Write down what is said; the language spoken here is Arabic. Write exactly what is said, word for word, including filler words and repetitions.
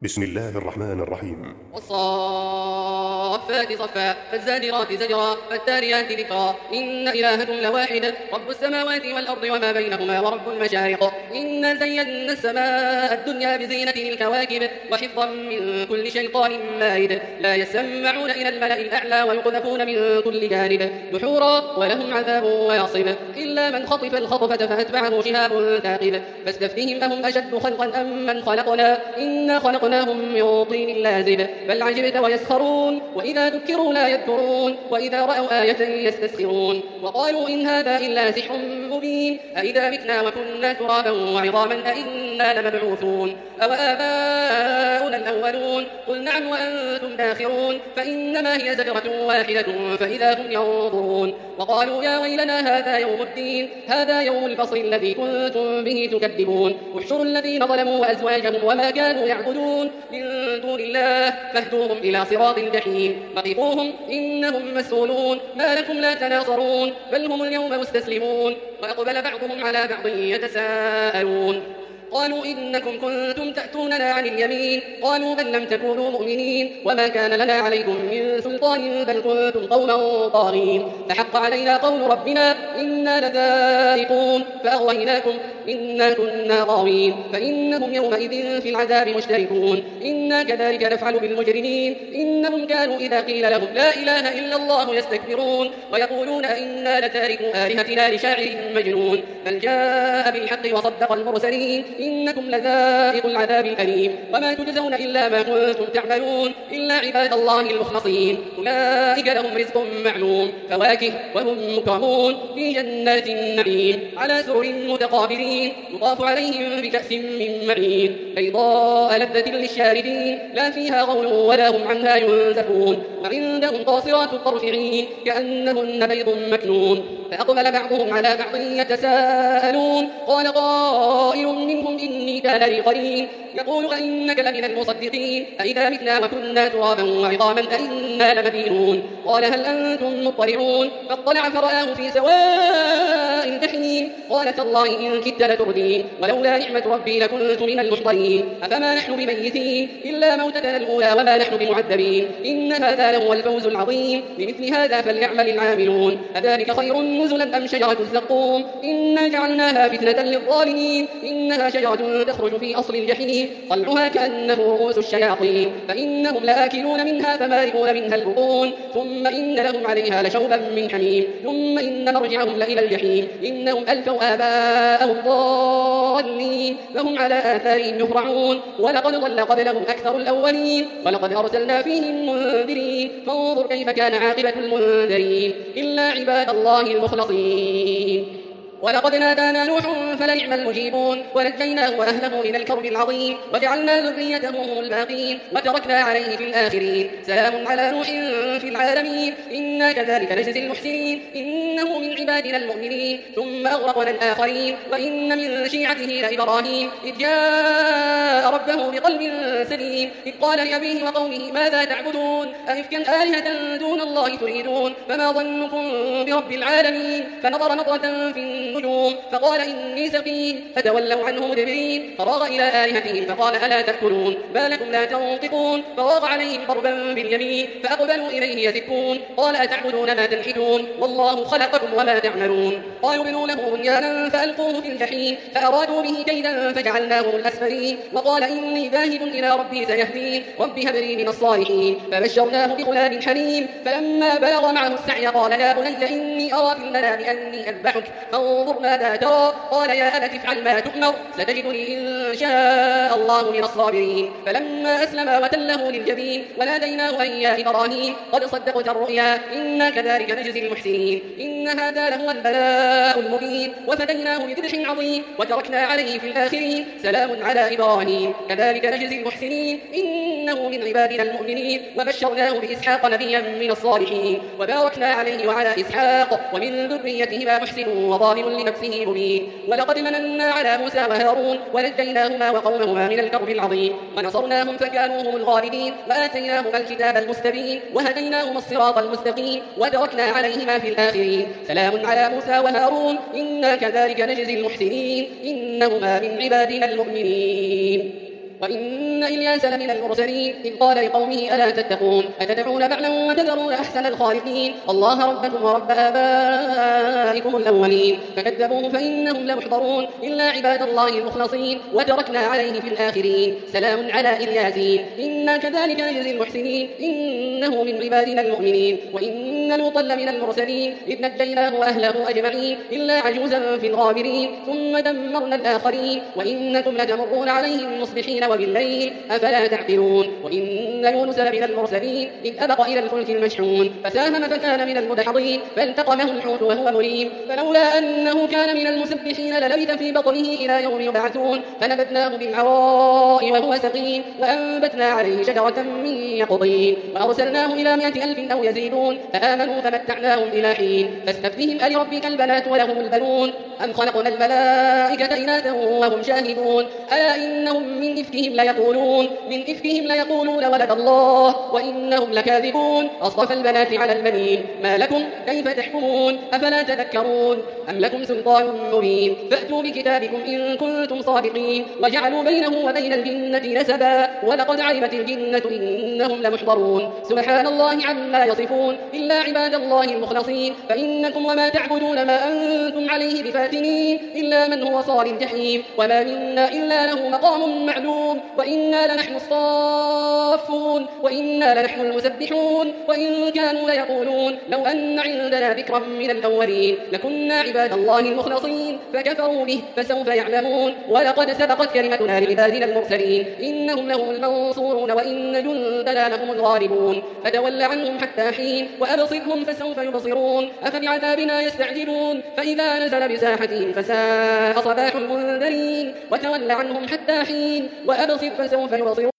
بسم الله الرحمن الرحيم. والصافات صفا فالزاجرات زجرا فالتاليات ذكرا إن إلهكم لواحد رب السماوات والأرض وما بينهما ورب المشارق إنا زينا السماء الدنيا بزينة الكواكب وحفظا من كل شيطان مارد لا يسمعون إلى الملأ الأعلى ويقذفون من كل جانب دحورا ولهم عذاب واصب إلا من خطف الخطفة فأتبعه شهاب ثاقب فاستفتهم أهم أشد خلقا أم من خلقنا إنا خلقناهم من طين لازب بل عجبت ويسخرون وإذا ذكروا لا يذكرون وإذا رأوا آية يستسخرون وقالوا إن هذا إلا سحر مبين أئذا متنا وكنا ترابا وعظاما أئنا لمبعوثون أو آباؤنا الأولون قل نعم وأنتم داخرون فإنما هي زجرة واحدة فإذا هم ينظرون وقالوا يا ويلنا هذا يوم الدين هذا يوم الفصل الذي كنتم به تكذبون احشروا الذين ظلموا وأزواجهم وما كانوا يعبدون من دون الله فاهدوهم إلى صراط الجحيم وقفوهم إنهم مسؤولون ما لكم لا تناصرون بل هم اليوم مستسلمون وأقبل بعضهم على بعض يتساءلون قالوا إنكم كنتم تأتوننا عن اليمين قالوا بل لم تكونوا مؤمنين وما كان لنا عليكم من سلطان بل كنتم قوما طاغين فحق علينا قول ربنا إنا لذائقون فأغويناكم إنا كنا غاوين فإنهم يومئذ في العذاب مشتركون إنا كذلك نفعل بالمجرمين إنهم كانوا إذا قيل لهم لا إله إلا الله يستكبرون ويقولون إنا لتاركوا آلهتنا لشاعر مجنون بل جاء بالحق وصدق المرسلين إنكم لذائق العذاب الأليم وما تجزون إلا ما كنتم تعملون إلا عباد الله المخلصين أولئك لهم رزق معلوم فواكه وهم مكرمون في جنات النعيم على سرر متقابلين يطاف عليهم بكأس من معين بيضاء لذة للشاربين لا فيها غول ولا هم عنها ينزفون وعندهم قاصرات الطرف عين كأنهن بيض مكنون فأقبل بعضهم على بعض يتساءلون قال قائل منهم إني كان لي قرين يقول أئنك لمن المصدقين أئذا متنا وكنا ترابا وعظاما أئنا لمدينون قال هل أنتم مطلعون فاطلع فرآه في سواء الجحيم قال تالله إن كدت لتردين ولولا نعمة ربي لكنت من المحضرين أفما نحن بميتين إلا موتتنا الأولى وما نحن بمعذبين إن هذا لهو الفوز العظيم لمثل هذا فليعمل العاملون أذلك خير نزلا أم شجرة الزقوم إنا جعلناها فتنة للظالمين إنها شجرة تخرج في أصل الجحيم طلعها كأنه رؤوس الشياطين فإنهم لآكلون منها فمالئون منها البطون ثم إن لهم عليها لشوبا من حميم ثم إن مرجعهم لإلى الجحيم إنهم ألفوا آباءهم ضالين فهم على آثارهم يهرعون ولقد ضل قبلهم أكثر الأولين ولقد أرسلنا فيهم منذرين فانظر كيف كان عاقبة المنذرين إلا عباد الله المخلصين ولقد نادانا نوح فلنعم المجيبون ونجيناه وأهله من الكرب العظيم وجعلنا ذريته هم الباقين وتركنا عليه في الآخرين سلام على نوح في العالمين إنا كذلك نجزي المحسنين إنه من عبادنا المؤمنين ثم أغرقنا الآخرين وإن من شيعته لإبراهيم إذ جاء ربه بقلب سليم إذ قال لأبيه وقومه ماذا تعبدون أئفكا آلهة دون الله تريدون فما ظنكم برب العالمين فنظر نظرة في النجوم فقال إني سقيم فتولوا عنه مدبرين فراغ إلى آلهتهم فقال ألا تأكلون ما لكم لا تنطقون فراغ عليهم ضربا باليمين فأقبلوا إليه يزكون قال أتعبدون ما تنحتون والله خلقكم وما تعملون قالوا ابنوا له بنيانا فألقوه في الجحيم فأرادوا به كيدا فجعلناهم الأسفلين وقال إني ذاهب إلى ربي سيهدين رب هب لي من الصالحين فبشرناه بغلام حليم فلما بلغ معه السعي قال يا بني إني أرى في المنام أني أذبحك فانظر ماذا ترى قال يا أبت افعل ما تؤمر ستجدني إن شاء الله من الصابرين فلما أسلم وتله للجبين وناديناه أن يا إبراهيم قد صدقت الرؤيا إنا كذلك نجزي المحسنين إن هذا لهو البلاء المبين وفديناه بذبح عظيم وتركنا عليه في الآخرين سلام على إبراهيم كذلك نجزي المحسنين إنه من عبادنا المؤمنين وبشرناه بإسحاق نبيا من الصالحين وباركنا عليه وعلى إسحاق ومن ذريتهما محسن وظالم لنفسه مبين ولقد مننا على موسى وهارون ونجيناهما وقومهما من الكرب العظيم ونصرناهم فكانوا هم الغالبين وآتيناهما الكتاب المستبين وهديناهما الصراط المستقيم وتركنا عليهما في الآخرين سلام على موسى وهارون إنا كذلك نجزي المحسنين إنهما من عبادنا المؤمنين وإن إلياس لمن المرسلين إذ قال لقومه ألا تتقون أتدعون بعلا وتذرون أحسن الخالقين الله ربكم ورب آبائكم الأولين فكذبوه فإنهم لمحضرون إلا عباد الله المخلصين وتركنا عليه في الآخرين سلام على إلياسين إنا كذلك نجزي المحسنين إنه من عبادنا المؤمنين وإن لوطا لمن المرسلين إذ نجيناه وأهله أجمعين إلا عجوزا في الغابرين ثم دمرنا الآخرين وإنكم لتمرون عليهم مصبحين وبالليل أفلا تعقلون وإن يونس لمن المرسلين إذ أبق إلى الفلك المشحون فساهم فكان من المدحضين فالتقمه الحوت وهو مليم فلولا أنه كان من المسبحين للبث في بطنه إلى يوم يبعثون فنبذناه بالعراء وهو سقيم وأنبتنا عليه شجرة من يقطين وأرسلناه إلى مائة ألف أو يزيدون فآمنوا فمتعناهم إلى حين فاستفتهم ألربك البنات ولهم البنون أم خلقنا الملائكة إناثا وهم شاهدون ألا إنهم من إفكهم ليقولون من إفكهم ليقولون ولد الله وإنهم لكاذبون أصطفى البنات على البنين ما لكم كيف تحكمون أفلا تذكرون أم لكم سلطان مبين فأتوا بكتابكم إن كنتم صادقين وجعلوا بينه وبين الجنة نسبا ولقد علمت الجنة إنهم لمحضرون سبحان الله عما يصفون إلا عباد الله المخلصين فإنكم وما تعبدون ما أنتم عليه بفاتنين إلا من هو صال الجحيم وما منا إلا له مقام معلوم وإنا لنحن الصافون وإنا لنحن المسبحون وإن كانوا ليقولون لو أن عندنا ذكرا من الأولين لكنا عباد الله المخلصين فكفروا به فسوف يعلمون ولقد سبقت كلمتنا لعبادنا المرسلين إنهم لهم المنصورون وإن جندنا لهم الغالبون فتول عنهم حتى حين وأبصرهم فسوف يبصرون أفبعذابنا يستعجلون فإذا نزل بساحتهم فساء صباح المنذرين وتول عنهم حتى حين وأبصر فسوف يبصرون